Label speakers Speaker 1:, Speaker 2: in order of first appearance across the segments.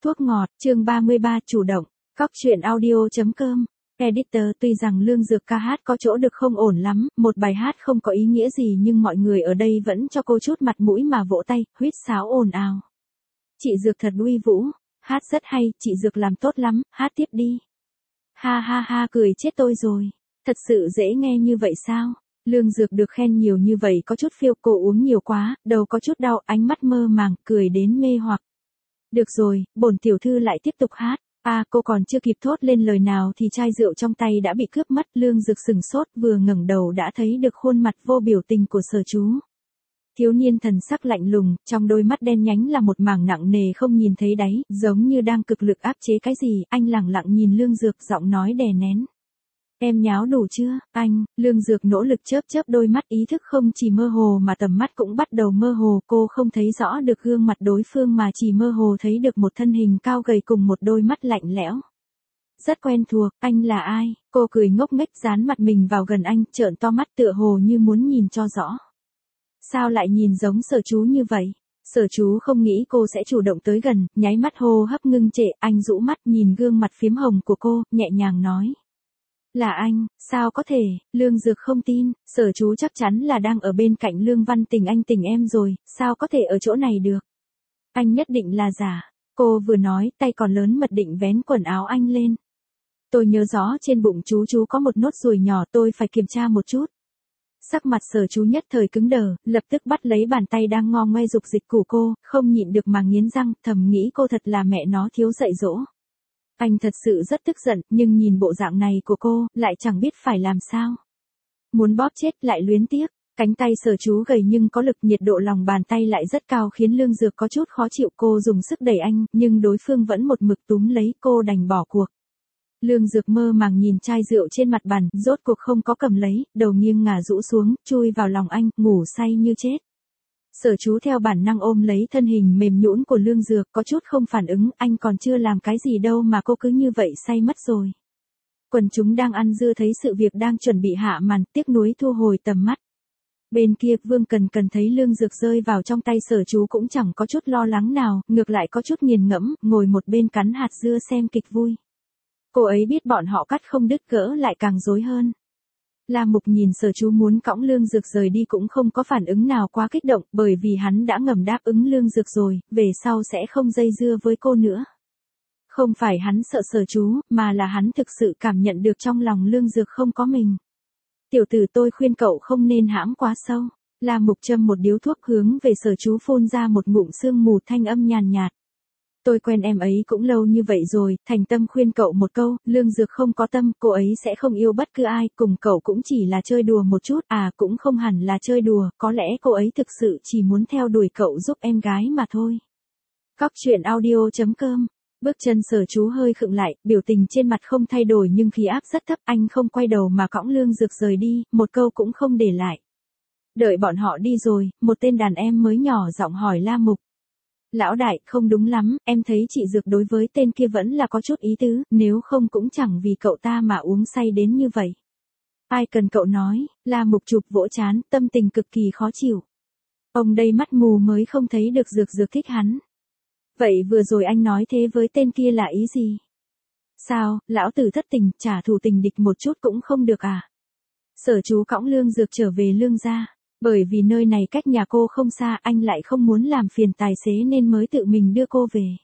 Speaker 1: Thuốc ngọt, chương 33 chủ động, Cóc truyện audio.com. Editor, tuy rằng Lương Dược ca hát có chỗ được không ổn lắm, một bài hát không có ý nghĩa gì nhưng mọi người ở đây vẫn cho cô chút mặt mũi mà vỗ tay, huýt sáo ồn ào. Chị Dược thật uy vũ, hát rất hay, chị Dược làm tốt lắm, hát tiếp đi. Ha ha ha, cười chết tôi rồi, thật sự dễ nghe như vậy sao? Lương Dược được khen nhiều như vậy có chút phiêu, cô uống nhiều quá, đầu có chút đau, ánh mắt mơ màng, cười đến mê hoặc. Được rồi, bổn tiểu thư lại tiếp tục hát. Cô còn chưa kịp thốt lên lời nào thì chai rượu trong tay đã bị cướp mất. Lương Dược sừng sốt, vừa ngẩng đầu đã thấy được khuôn mặt vô biểu tình của Sở Chú. Thiếu niên thần sắc lạnh lùng, trong đôi mắt đen nhánh là một mảng nặng nề không nhìn thấy đáy, giống như đang cực lực áp chế cái gì. Anh lẳng lặng nhìn Lương Dược, giọng nói đè nén. Em nháo đủ chưa, anh? Lương Dược nỗ lực chớp chớp đôi mắt, ý thức không chỉ mơ hồ mà tầm mắt cũng bắt đầu mơ hồ. Cô không thấy rõ được gương mặt đối phương mà chỉ mơ hồ thấy được một thân hình cao gầy cùng một đôi mắt lạnh lẽo. Rất quen thuộc, anh là ai? Cô cười ngốc nghếch dán mặt mình vào gần anh, trợn to mắt tựa hồ như muốn nhìn cho rõ. Sao lại nhìn giống Sở Chú như vậy? Sở Chú không nghĩ cô sẽ chủ động tới gần, nháy mắt hô hấp ngưng trệ, anh rũ mắt nhìn gương mặt phiếm hồng của cô, nhẹ nhàng nói. Là anh, sao có thể? Lương Dược không tin, Sở Chú chắc chắn là đang ở bên cạnh Lương Văn Tình, anh tình em rồi, sao có thể ở chỗ này được? Anh nhất định là giả. Cô vừa nói, tay còn lớn mật định vén quần áo anh lên. Tôi nhớ rõ trên bụng chú có một nốt ruồi nhỏ, tôi phải kiểm tra một chút. Sắc mặt Sở Chú nhất thời cứng đờ, lập tức bắt lấy bàn tay đang ngo ngoe dục dịch của cô, không nhịn được mà nghiến răng, thầm nghĩ cô thật là mẹ nó thiếu dạy dỗ. Anh thật sự rất tức giận, nhưng nhìn bộ dạng này của cô, lại chẳng biết phải làm sao. Muốn bóp chết lại luyến tiếc, cánh tay Sở Chú gầy nhưng có lực, nhiệt độ lòng bàn tay lại rất cao khiến Lương Dược có chút khó chịu. Cô dùng sức đẩy anh, nhưng đối phương vẫn một mực túm lấy, cô đành bỏ cuộc. Lương Dược mơ màng nhìn chai rượu trên mặt bàn, rốt cuộc không có cầm lấy, đầu nghiêng ngả rũ xuống, chui vào lòng anh, ngủ say như chết. Sở Chú theo bản năng ôm lấy thân hình mềm nhũn của Lương Dược, có chút không phản ứng, anh còn chưa làm cái gì đâu mà cô cứ như vậy say mất rồi. Quần chúng đang ăn dưa thấy sự việc đang chuẩn bị hạ màn, tiếc nuối thu hồi tầm mắt. Bên kia, Vương Cần Cần thấy Lương Dược rơi vào trong tay Sở Chú cũng chẳng có chút lo lắng nào, ngược lại có chút nghiền ngẫm, ngồi một bên cắn hạt dưa xem kịch vui. Cô ấy biết bọn họ cắt không đứt gỡ lại càng rối hơn. La Mục nhìn Sở Chú muốn cõng Lương Dược rời đi cũng không có phản ứng nào quá kích động, bởi vì hắn đã ngầm đáp ứng Lương Dược rồi, về sau sẽ không dây dưa với cô nữa. Không phải hắn sợ Sở Chú, mà là hắn thực sự cảm nhận được trong lòng Lương Dược không có mình. Tiểu tử, tôi khuyên cậu không nên hãm quá sâu. La Mục châm một điếu thuốc hướng về Sở Chú phun ra một ngụm sương mù, thanh âm nhàn nhạt. Tôi quen em ấy cũng lâu như vậy rồi, thành tâm khuyên cậu một câu, Lương Dược không có tâm, cô ấy sẽ không yêu bất cứ ai, cùng cậu cũng chỉ là chơi đùa một chút, cũng không hẳn là chơi đùa, có lẽ cô ấy thực sự chỉ muốn theo đuổi cậu giúp em gái mà thôi. Cóc truyện audio.com. Bước chân Sở Chú hơi khựng lại, biểu tình trên mặt không thay đổi nhưng khí áp rất thấp, anh không quay đầu mà cõng Lương Dược rời đi, một câu cũng không để lại. Đợi bọn họ đi rồi, một tên đàn em mới nhỏ giọng hỏi La Mục. Lão đại, không đúng lắm, em thấy chị Dược đối với tên kia vẫn là có chút ý tứ, nếu không cũng chẳng vì cậu ta mà uống say đến như vậy. Ai cần cậu nói, La Mục chụp vỗ trán, tâm tình cực kỳ khó chịu. Ông đây mắt mù mới không thấy được Dược thích hắn. Vậy vừa rồi anh nói thế với tên kia là ý gì? Sao, lão tử thất tình, trả thù tình địch một chút cũng không được à? Sở Chú cõng Lương Dược trở về Lương gia. Bởi vì nơi này cách nhà cô không xa, anh lại không muốn làm phiền tài xế nên mới tự mình đưa cô về.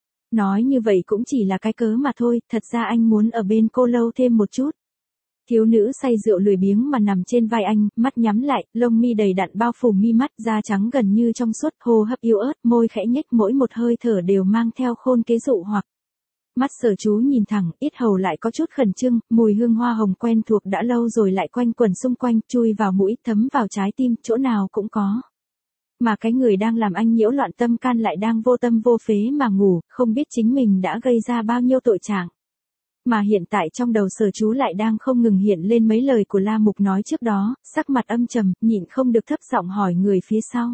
Speaker 1: Nói như vậy cũng chỉ là cái cớ mà thôi, thật ra anh muốn ở bên cô lâu thêm một chút. Thiếu nữ say rượu lười biếng mà nằm trên vai anh, mắt nhắm lại, lông mi đầy đặn bao phủ mi mắt, da trắng gần như trong suốt, hô hấp yếu ớt, môi khẽ nhếch, mỗi một hơi thở đều mang theo khôn kế dụ hoặc. Mắt Sở Chú nhìn thẳng, yết hầu lại có chút khẩn trương, mùi hương hoa hồng quen thuộc đã lâu rồi lại quanh quẩn xung quanh, chui vào mũi, thấm vào trái tim, chỗ nào cũng có. Mà cái người đang làm anh nhiễu loạn tâm can lại đang vô tâm vô phế mà ngủ, không biết chính mình đã gây ra bao nhiêu tội trạng. Mà hiện tại trong đầu Sở Chú lại đang không ngừng hiện lên mấy lời của La Mục nói trước đó, sắc mặt âm trầm, nhịn không được thấp giọng hỏi người phía sau.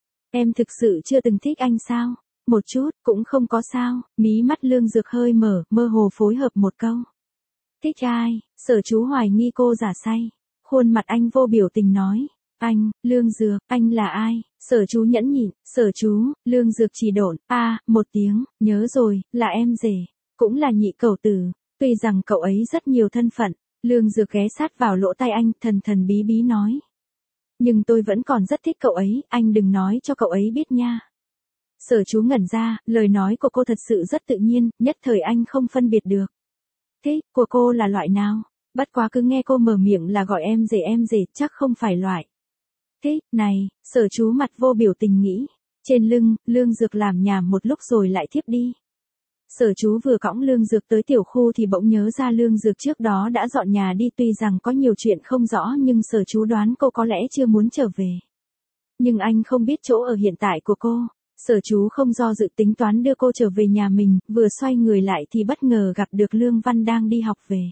Speaker 1: Em thực sự chưa từng thích anh sao? Một chút, cũng không có sao, mí mắt Lương Dược hơi mở, mơ hồ phối hợp một câu. Thích ai? Sở Chú hoài nghi cô giả say. Khuôn mặt anh vô biểu tình nói. Anh, Lương Dược, anh là ai? Sở chú nhẫn nhịn, sở chú, Lương Dược chỉ độn, một tiếng, nhớ rồi, là em rể, cũng là nhị cẩu tử, tuy rằng cậu ấy rất nhiều thân phận, Lương Dược ghé sát vào lỗ tai anh, thần thần bí bí nói. Nhưng tôi vẫn còn rất thích cậu ấy, anh đừng nói cho cậu ấy biết nha. Sở chú ngẩn ra, lời nói của cô thật sự rất tự nhiên, nhất thời anh không phân biệt được. Thế, của cô là loại nào? Bất quá cứ nghe cô mở miệng là gọi em rể, chắc không phải loại. Thế, này, sở chú mặt vô biểu tình nghĩ. Trên lưng, Lương Dược làm nhảm một lúc rồi lại thiếp đi. Sở chú vừa cõng Lương Dược tới tiểu khu thì bỗng nhớ ra Lương Dược trước đó đã dọn nhà đi, tuy rằng có nhiều chuyện không rõ nhưng sở chú đoán cô có lẽ chưa muốn trở về. Nhưng anh không biết chỗ ở hiện tại của cô. Sở chú không do dự tính toán đưa cô trở về nhà mình, vừa xoay người lại thì bất ngờ gặp được Lương Văn đang đi học về.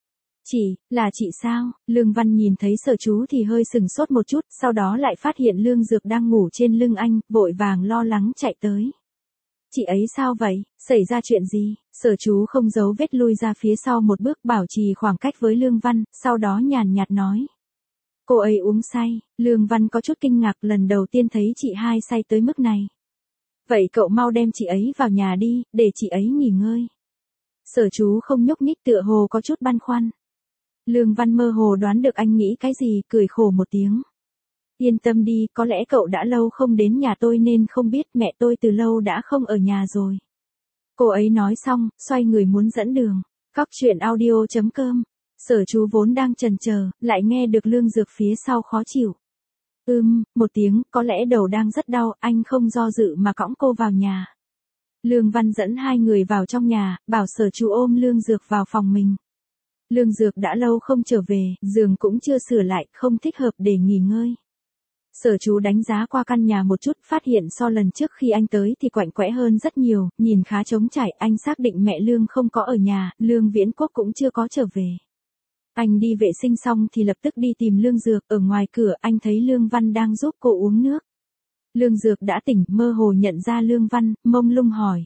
Speaker 1: Là chị sao? Lương Văn nhìn thấy sở chú thì hơi sừng sốt một chút, sau đó lại phát hiện Lương Dược đang ngủ trên lưng anh, vội vàng lo lắng chạy tới. Chị ấy sao vậy? Xảy ra chuyện gì? Sở chú không giấu vết lui ra phía sau một bước bảo trì khoảng cách với Lương Văn, sau đó nhàn nhạt nói. Cô ấy uống say. Lương Văn có chút kinh ngạc, lần đầu tiên thấy chị hai say tới mức này. Vậy cậu mau đem chị ấy vào nhà đi, để chị ấy nghỉ ngơi. Sở chú không nhúc nhích, tựa hồ có chút băn khoăn. Lương Văn mơ hồ đoán được anh nghĩ cái gì, cười khổ một tiếng. Yên tâm đi, có lẽ cậu đã lâu không đến nhà tôi nên không biết, mẹ tôi từ lâu đã không ở nhà rồi. Cô ấy nói xong, xoay người muốn dẫn đường. Cóc truyện audio.com. Sở chú vốn đang chần chờ, lại nghe được Lương Dược phía sau khó chịu. Một tiếng, có lẽ đầu đang rất đau, anh không do dự mà cõng cô vào nhà. Lương Văn dẫn hai người vào trong nhà, bảo sở chú ôm Lương Dược vào phòng mình. Lương Dược đã lâu không trở về, giường cũng chưa sửa lại, không thích hợp để nghỉ ngơi. Sở chú đánh giá qua căn nhà một chút, phát hiện so lần trước khi anh tới thì quạnh quẽ hơn rất nhiều, nhìn khá trống trải, anh xác định mẹ Lương không có ở nhà, Lương Viễn Quốc cũng chưa có trở về. Anh đi vệ sinh xong thì lập tức đi tìm Lương Dược, ở ngoài cửa anh thấy Lương Văn đang giúp cô uống nước. Lương Dược đã tỉnh, mơ hồ nhận ra Lương Văn, mông lung hỏi.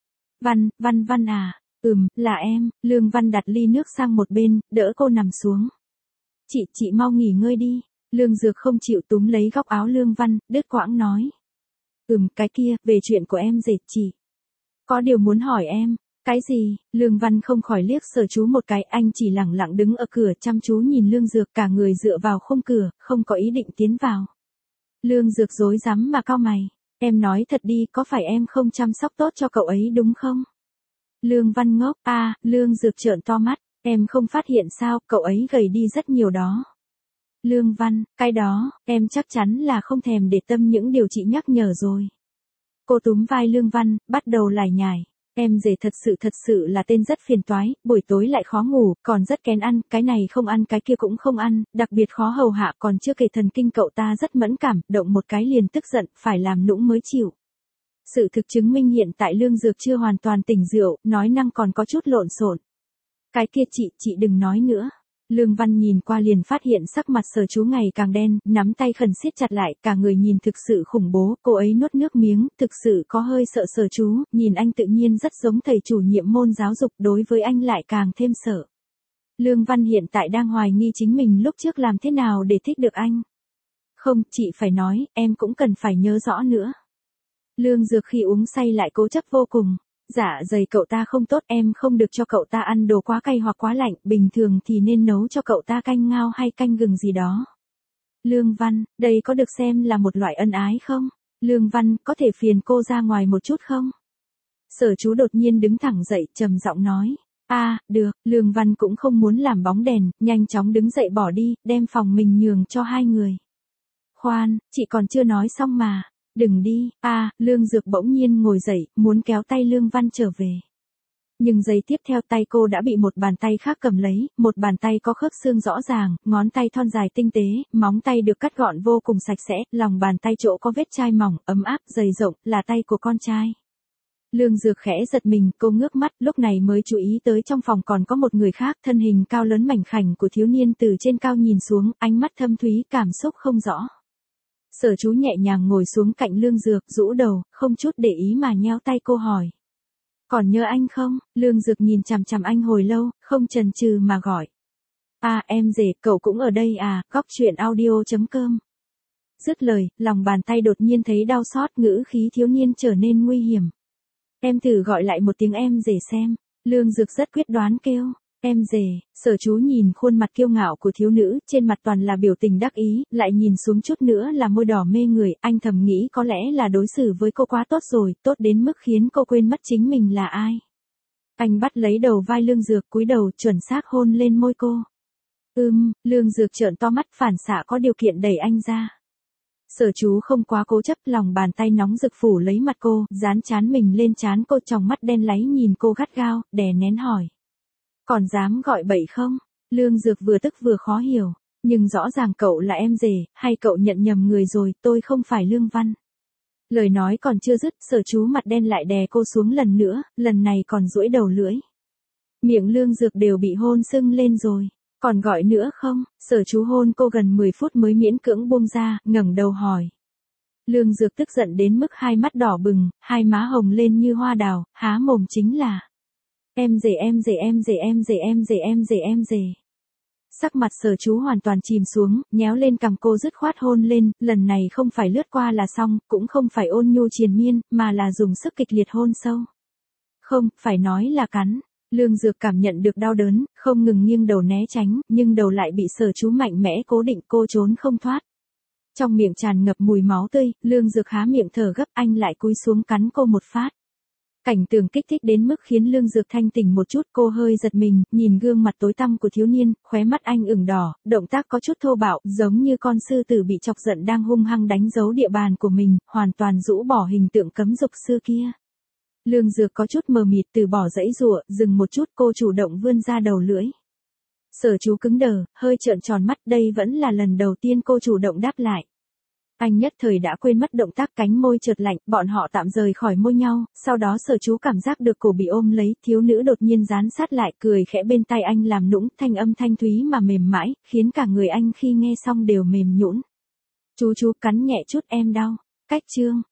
Speaker 1: Văn à? Là em. Lương Văn đặt ly nước sang một bên, đỡ cô nằm xuống. Chị mau nghỉ ngơi đi. Lương Dược không chịu, túm lấy góc áo Lương Văn, đứt quãng nói. Cái kia, về chuyện của em rể, chị có điều muốn hỏi em. Cái gì? Lương Văn không khỏi liếc sở chú một cái, anh chỉ lẳng lặng đứng ở cửa chăm chú nhìn Lương Dược, cả người dựa vào khung cửa, không có ý định tiến vào. Lương Dược rối rắm mà cau mày. Em nói thật đi, có phải em không chăm sóc tốt cho cậu ấy đúng không? Lương Văn ngốc, Lương Dược trợn to mắt, em không phát hiện sao, cậu ấy gầy đi rất nhiều đó. Lương Văn, cái đó, em chắc chắn là không thèm để tâm những điều chị nhắc nhở rồi. Cô túm vai Lương Văn, bắt đầu lải nhải. Em rể thật sự là tên rất phiền toái, buổi tối lại khó ngủ, còn rất kén ăn, cái này không ăn cái kia cũng không ăn, đặc biệt khó hầu hạ, còn chưa kể thần kinh cậu ta rất mẫn cảm, động một cái liền tức giận, phải làm nũng mới chịu. Sự thực chứng minh hiện tại Lương Dược chưa hoàn toàn tỉnh rượu, nói năng còn có chút lộn xộn. Cái kia chị đừng nói nữa. Lương Văn nhìn qua liền phát hiện sắc mặt sở chú ngày càng đen, nắm tay khẩn siết chặt lại, cả người nhìn thực sự khủng bố, cô ấy nuốt nước miếng, thực sự có hơi sợ sở chú, nhìn anh tự nhiên rất giống thầy chủ nhiệm môn giáo dục, đối với anh lại càng thêm sợ. Lương Văn hiện tại đang hoài nghi chính mình lúc trước làm thế nào để thích được anh. Không, chị phải nói, em cũng cần phải nhớ rõ nữa. Lương Dược khi uống say lại cố chấp vô cùng. Dạ dày cậu ta không tốt, em không được cho cậu ta ăn đồ quá cay hoặc quá lạnh, bình thường thì nên nấu cho cậu ta canh ngao hay canh gừng gì đó. Lương Văn, đây có được xem là một loại ân ái không? Lương Văn, có thể phiền cô ra ngoài một chút không? Sở chú đột nhiên đứng thẳng dậy, trầm giọng nói. Được, Lương Văn cũng không muốn làm bóng đèn, nhanh chóng đứng dậy bỏ đi, đem phòng mình nhường cho hai người. Khoan, chị còn chưa nói xong mà. Đừng đi, Lương Dược bỗng nhiên ngồi dậy, muốn kéo tay Lương Văn trở về. Nhưng giây tiếp theo tay cô đã bị một bàn tay khác cầm lấy, một bàn tay có khớp xương rõ ràng, ngón tay thon dài tinh tế, móng tay được cắt gọn vô cùng sạch sẽ, lòng bàn tay chỗ có vết chai mỏng, ấm áp, dày rộng, là tay của con trai. Lương Dược khẽ giật mình, cô ngước mắt, lúc này mới chú ý tới trong phòng còn có một người khác, thân hình cao lớn mảnh khảnh của thiếu niên từ trên cao nhìn xuống, ánh mắt thâm thúy, cảm xúc không rõ. Sở chú nhẹ nhàng ngồi xuống cạnh Lương Dược, rũ đầu, không chút để ý mà nheo tay cô hỏi. Còn nhớ anh không? Lương Dược nhìn chằm chằm anh hồi lâu, không chần chừ mà gọi. Em rể, cậu cũng ở đây à? Cóc truyện audio.com Dứt lời, lòng bàn tay đột nhiên thấy đau xót, ngữ khí thiếu niên trở nên nguy hiểm. Em thử gọi lại một tiếng em rể xem. Lương Dược rất quyết đoán kêu. Em rể. Sở Chú nhìn khuôn mặt kiêu ngạo của thiếu nữ, trên mặt toàn là biểu tình đắc ý, lại nhìn xuống chút nữa là môi đỏ mê người, anh thầm nghĩ có lẽ là đối xử với cô quá tốt rồi, tốt đến mức khiến cô quên mất chính mình là ai. Anh bắt lấy đầu vai Lương Dược, cúi đầu chuẩn xác hôn lên môi cô. Lương Dược trợn to mắt, phản xạ có điều kiện đẩy anh ra. Sở Chú không quá cố chấp, lòng bàn tay nóng rực phủ lấy mặt cô, dán trán mình lên trán cô, tròng mắt đen láy nhìn cô gắt gao, đè nén hỏi. Còn dám gọi bậy không? Lương Dược vừa tức vừa khó hiểu. Nhưng rõ ràng cậu là em rể, hay cậu nhận nhầm người rồi, tôi không phải Lương Văn. Lời nói còn chưa dứt, Sở Chú mặt đen lại đè cô xuống lần nữa, lần này còn duỗi đầu lưỡi. Miệng Lương Dược đều bị hôn sưng lên rồi. Còn gọi nữa không? Sở Chú hôn cô gần 10 phút mới miễn cưỡng buông ra, ngẩng đầu hỏi. Lương Dược tức giận đến mức hai mắt đỏ bừng, hai má hồng lên như hoa đào, há mồm chính là. Em rể em rể em rể em rể em rể em rể em rể. Sắc mặt Sở Chú hoàn toàn chìm xuống, nhéo lên cằm cô dứt khoát hôn lên, lần này không phải lướt qua là xong, cũng không phải ôn nhu triền miên, mà là dùng sức kịch liệt hôn sâu. Không, phải nói là cắn. Lương Dược cảm nhận được đau đớn, không ngừng nghiêng đầu né tránh, nhưng đầu lại bị Sở Chú mạnh mẽ cố định, cô trốn không thoát. Trong miệng tràn ngập mùi máu tươi, Lương Dược há miệng thở gấp, anh lại cúi xuống cắn cô một phát. Cảnh tượng kích thích đến mức khiến Lương Dược thanh tỉnh một chút, cô hơi giật mình, nhìn gương mặt tối tăm của thiếu niên, khóe mắt anh ửng đỏ, động tác có chút thô bạo, giống như con sư tử bị chọc giận đang hung hăng đánh dấu địa bàn của mình, hoàn toàn rũ bỏ hình tượng cấm dục xưa kia. Lương Dược có chút mờ mịt, từ bỏ dãy giụa, dừng một chút, cô chủ động vươn ra đầu lưỡi. Sở Chú cứng đờ, hơi trợn tròn mắt, đây vẫn là lần đầu tiên cô chủ động đáp lại. Anh nhất thời đã quên mất động tác, cánh môi chợt lạnh, bọn họ tạm rời khỏi môi nhau, sau đó Sở Chú cảm giác được cổ bị ôm lấy, thiếu nữ đột nhiên dán sát lại, cười khẽ bên tai anh làm nũng, thanh âm thanh thúy mà mềm mãi, khiến cả người anh khi nghe xong đều mềm nhũn. Chú cắn nhẹ chút em đau. Cách chương